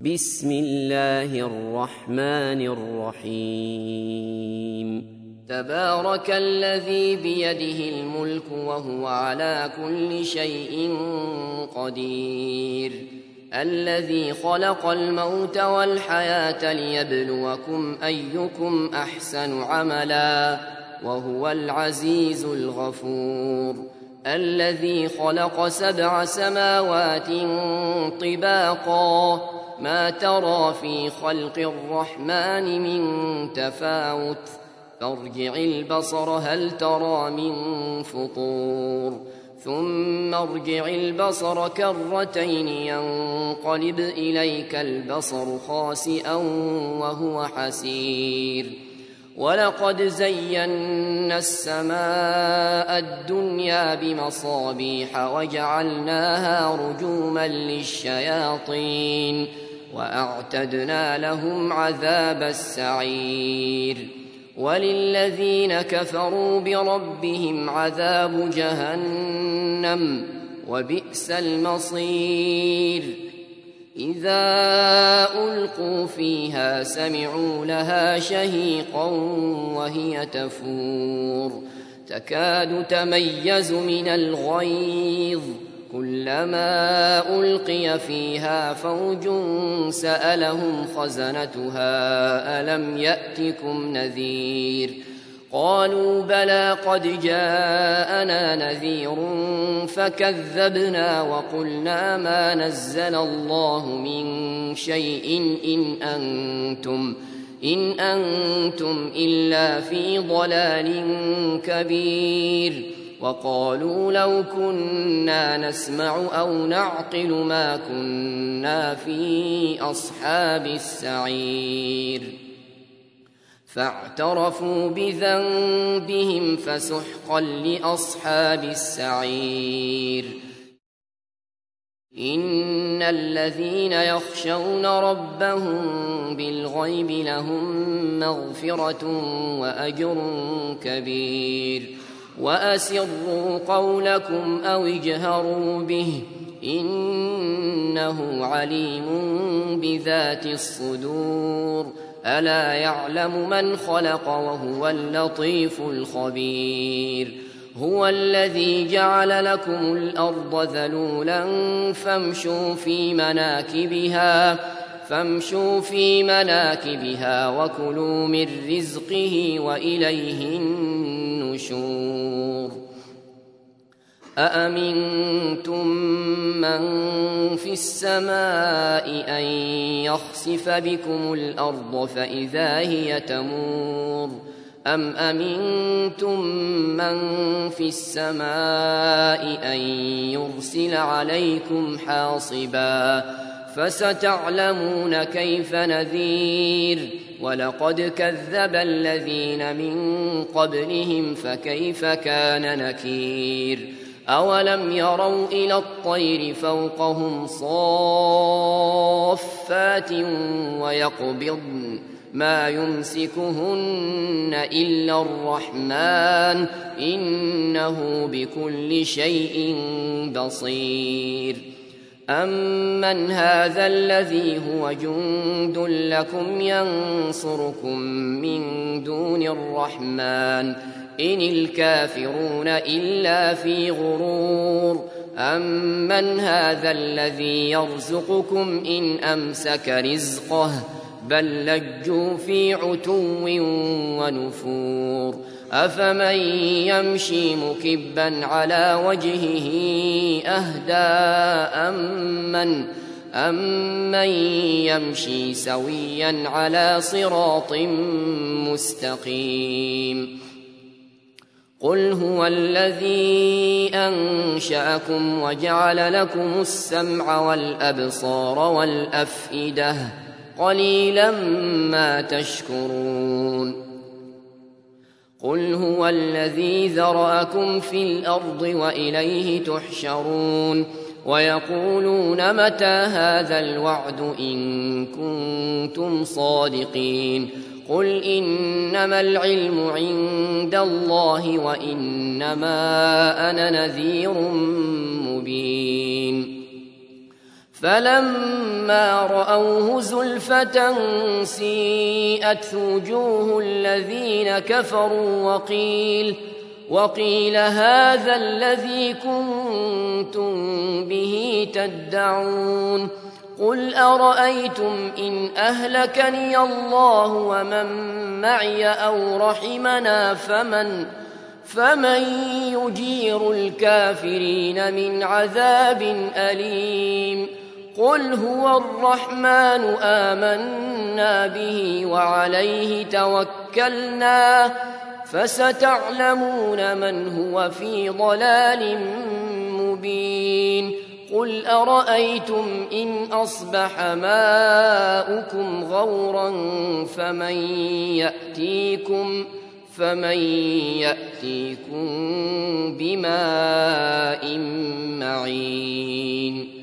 بسم الله الرحمن الرحيم تبارك الذي بيده الملك وهو على كل شيء قدير الذي خلق الموت والحياة ليبلوكم أيكم أحسن عملا وهو العزيز الغفور الذي خلق 7 سماوات طباقا ما ترى في خلق الرحمن من تفاوت فارجع البصر هل ترى من فطور ثم ارجع البصر كرتين ينقلب إليك البصر خاسئا وهو حسير ولقد زينا السماء الدنيا بمصابيح وجعلناها رجوما للشياطين وأعتدنا لهم عذاب السعير وللذين كفروا بربهم عذاب جهنم وبئس المصير إذا ألقوا فيها سمعوا لها شهيقا وهي تفور تكاد تميز من الغيظ كلما ألقي فيها فوج سألهم خزنتها ألم يأتكم نذير قالوا بلى قد جاءنا نذير فكذبنا وقلنا ما نزل الله من شيء إن أنتم إلا في ضلال كبير وقالوا لو كنا نسمع أو نعقل ما كنا في أصحاب السعير فاعترفوا بذنبهم فسحقا لأصحاب السعير إن الذين يخشون ربهم بالغيب لهم مغفرة وأجر كبير وأسروا قولكم أو اجهروا به إنه عليم بذات الصدور ألا يعلم من خلق وهو اللطيف الخبير هو الذي جعل لكم الأرض ذلولا فامشوا في مناكبها وكلوا من رزقه وإليه النشور أأمنتم من في السماء أن يخسف بكم الأرض فإذا هي تمور أم أمنتم من في السماء أن يرسل عليكم حاصبا فستعلمون كيف نذير ولقد كذب الذين من قبلهم فكيف كان نكير أولم يروا إلى الطير فوقهم صافات ويقبضن ما يمسكهن إلا الرحمن إنه بكل شيء بصير أمن هذا الذي هو جند لكم ينصركم من دون الرحمن إن الكافرون إلا في غرور أمن هذا الذي يرزقكم إن أمسك رزقه بل لجوا في عتو ونفور أفمن يمشي مكبا على وجهه أهدى أمن يمشي سويا على صراط مستقيم قل هو الذي أنشأكم وجعل لكم السمع والأبصار والأفئدة قليلا ما تشكرون قل هو الذي ذرأكم في الأرض وإليه تحشرون ويقولون متى هذا الوعد إن كنتم صادقين قل إنما العلم عند الله وإنما أنا نذير مبين فلما رأوه زلفة سيئت وجوه الذين كفروا وقيل هذا الذي كنتم به تدعون قل أرأيتم إن أهلكني الله ومن معي أو رحمنا فمن يجير الكافرين من عذاب أليم قل هو الرحمن آمنا به وعليه توكلنا فستعلمون من هو في ضلال مبين قل أرأيتم إن أصبح ماؤكم غورا فمن يأتيكم بماء معين